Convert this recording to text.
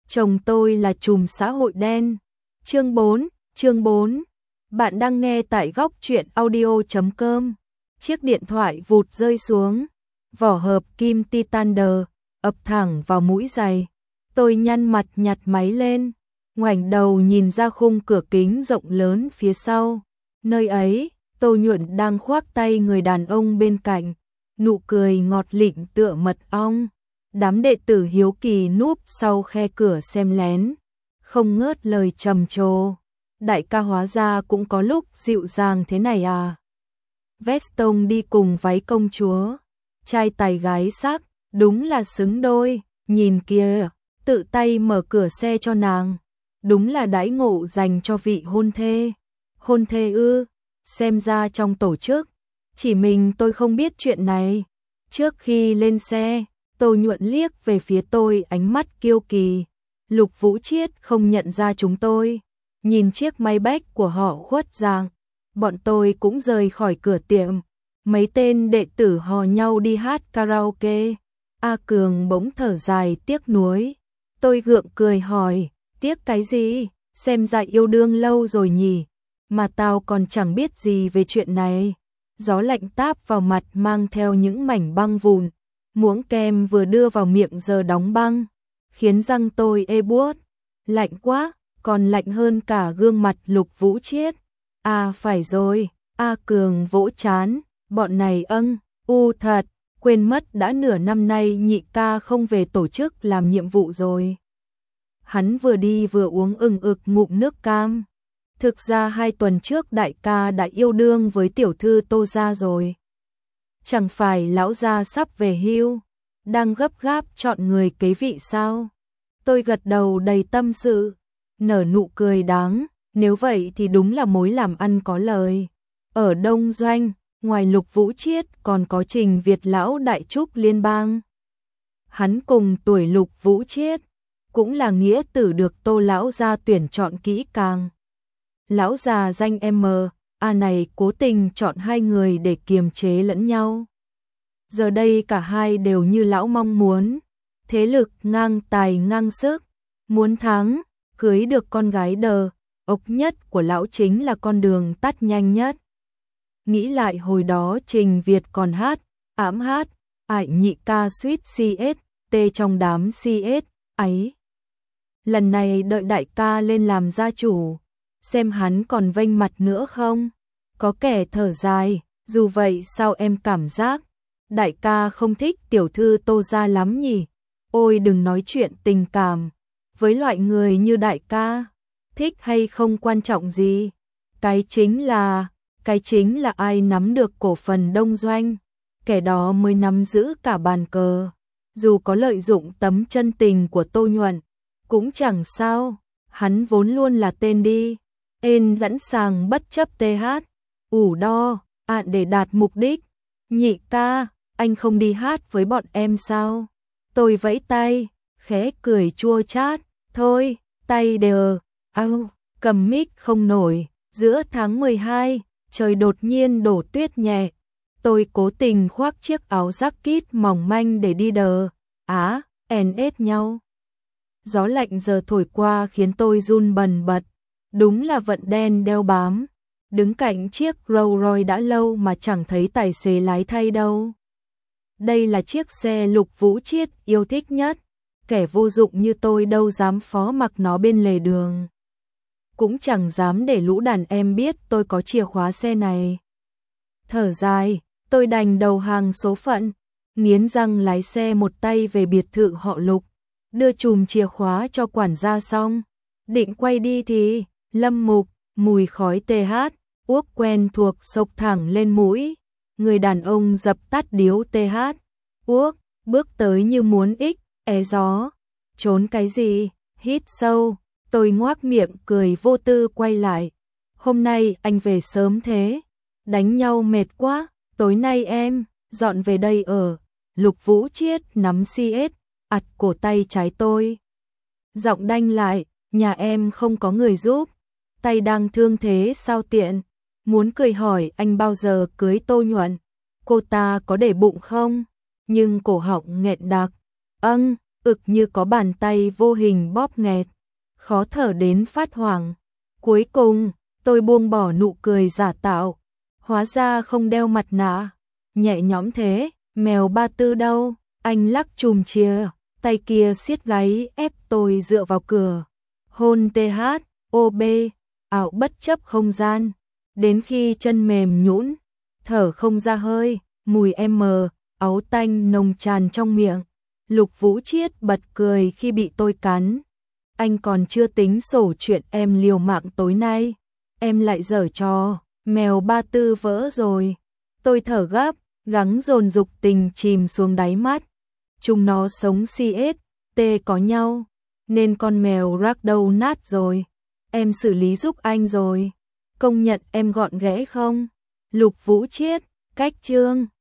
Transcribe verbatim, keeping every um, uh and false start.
chồng tôi là trùm xã hội đen. Chương bốn, chương bốn. Bạn đang nghe tại góc truyện audio chấm com. Chiếc điện thoại vụt rơi xuống, vỏ hộp kim Titander ập thẳng vào mũi giày. Tôi nhăn mặt nhặt máy lên, ngoảnh đầu nhìn ra khung cửa kính rộng lớn phía sau. Nơi ấy, Tô Nhuận đang khoác tay người đàn ông bên cạnh, nụ cười ngọt lịm tựa mật ong. Đám đệ tử hiếu kỳ núp sau khe cửa xem lén, không ngớt lời trầm trồ. Đại ca hóa ra cũng có lúc dịu dàng thế này à. Veston đi cùng váy công chúa, trai tài gái sắc, đúng là xứng đôi. Nhìn kìa, tự tay mở cửa xe cho nàng, đúng là đãi ngộ dành cho vị hôn thê. Hôn thê ư? Xem ra trong tổ chức chỉ mình tôi không biết chuyện này. Trước khi lên xe, Tô Nhuận liếc về phía tôi ánh mắt kiêu kỳ. Lục Vũ Chiết không nhận ra chúng tôi. Nhìn chiếc máy bách của họ khuất dạng, bọn tôi cũng rời khỏi cửa tiệm. Mấy tên đệ tử hò nhau đi hát karaoke. A Cường bỗng thở dài tiếc nuối. Tôi gượng cười hỏi, tiếc cái gì? Xem ra yêu đương lâu rồi nhỉ, mà tao còn chẳng biết gì về chuyện này. Gió lạnh táp vào mặt mang theo những mảnh băng vụn. Muỗng kem vừa đưa vào miệng giờ đóng băng, khiến răng tôi ê buốt. Lạnh quá, còn lạnh hơn cả gương mặt Lục Vũ Chiết. À phải rồi, A Cường vỗ chán, bọn này âng, u thật, quên mất đã nửa năm nay nhị ca không về tổ chức làm nhiệm vụ rồi. Hắn vừa đi vừa uống ừng ực ngụm nước cam. Thực ra hai tuần trước đại ca đã yêu đương với tiểu thư Tô gia rồi. Chẳng phải lão gia sắp về hưu, đang gấp gáp chọn người kế vị sao? Tôi gật đầu đầy tâm sự, nở nụ cười đáng, nếu vậy thì đúng là mối làm ăn có lời. Ở Đông Doanh, ngoài Lục Vũ Chiết còn có Trình Việt lão đại trúc liên bang. Hắn cùng tuổi Lục Vũ Chiết, cũng là nghĩa tử được Tô lão gia tuyển chọn kỹ càng. Lão già danh M A này cố tình chọn hai người để kiềm chế lẫn nhau. Giờ đây cả hai đều như lão mong muốn, thế lực ngang tài ngang sức, muốn thắng, cưới được con gái đờ ốc nhất của lão chính là con đường tắt nhanh nhất. Nghĩ lại hồi đó Trình Việt còn hát, ẵm hát, ải nhị ca suýt xê ét tê trong đám xê ét ấy. Lần này đợi đại ca lên làm gia chủ, xem hắn còn vênh mặt nữa không? Có kẻ thở dài, dù vậy sao em cảm giác đại ca không thích tiểu thư Tô gia lắm nhỉ? Ôi đừng nói chuyện tình cảm, với loại người như đại ca, thích hay không quan trọng gì. Cái chính là, cái chính là ai nắm được cổ phần Đông Doanh, kẻ đó mới nắm giữ cả bàn cờ. Dù có lợi dụng tấm chân tình của Tô Nhuận, cũng chẳng sao, hắn vốn luôn là tên đi. Ên dẫn sàng bất chấp tê hát, ủ đo, ạn để đạt mục đích. Nhị ca, anh không đi hát với bọn em sao? Tôi vẫy tay, khẽ cười chua chát, thôi, tay đờ, ao, cầm mic không nổi. Giữa tháng mười hai, trời đột nhiên đổ tuyết nhẹ. Tôi cố tình khoác chiếc áo jacket mỏng manh để đi đờ, á, en ết nhau. Gió lạnh giờ thổi qua khiến tôi run bần bật. Đúng là vận đen đeo bám. Đứng cạnh chiếc Rolls Royce đã lâu mà chẳng thấy tài xế lái thay đâu. Đây là chiếc xe Lục Vũ Chiết yêu thích nhất. Kẻ vô dụng như tôi đâu dám phó mặc nó bên lề đường. Cũng chẳng dám để lũ đàn em biết tôi có chìa khóa xe này. Thở dài, tôi đành đầu hàng số phận, nghiến răng lái xe một tay về biệt thự họ Lục, đưa chùm chìa khóa cho quản gia xong. Định quay đi thì, Lâm Mục, mùi khói tê hát, uốc quen thuộc xộc thẳng lên mũi. Người đàn ông dập tắt điếu tê hát, uốc, bước tới như muốn ích, é gió. Trốn cái gì, hít sâu, tôi ngoác miệng cười vô tư quay lại. Hôm nay anh về sớm thế, đánh nhau mệt quá, tối nay em, dọn về đây ở. Lục Vũ Chiết nắm xê ét, ặt cổ tay trái tôi. Giọng đanh lại, nhà em không có người giúp, tay đang thương thế sao tiện. Muốn cười hỏi anh bao giờ cưới Tô Nhuận, cô ta có để bụng không? Nhưng cổ họng nghẹn đặc, âng, ực như có bàn tay vô hình bóp nghẹt, khó thở đến phát hoảng. Cuối cùng, tôi buông bỏ nụ cười giả tạo, hóa ra không đeo mặt nạ, nhẹ nhõm thế. Mèo Ba Tư đâu? Anh lắc chùm chìa, tay kia siết gáy ép tôi dựa vào cửa. Hôn tê hát, ô bê, ảo bất chấp không gian, đến khi chân mềm nhũn, thở không ra hơi, mùi em mờ, áu tanh nồng tràn trong miệng. Lục Vũ Chiết bật cười khi bị tôi cắn. Anh còn chưa tính sổ chuyện em liều mạng tối nay, em lại giở trò. Mèo Ba Tư vỡ rồi. Tôi thở gấp, gắng dồn dục tình chìm xuống đáy mắt. Chúng nó sống xê ét tê có nhau, nên con mèo ragdoll nát rồi. Em xử lý giúp anh rồi. Công nhận em gọn ghẽ không? Lục Vũ Chiết, cách chương.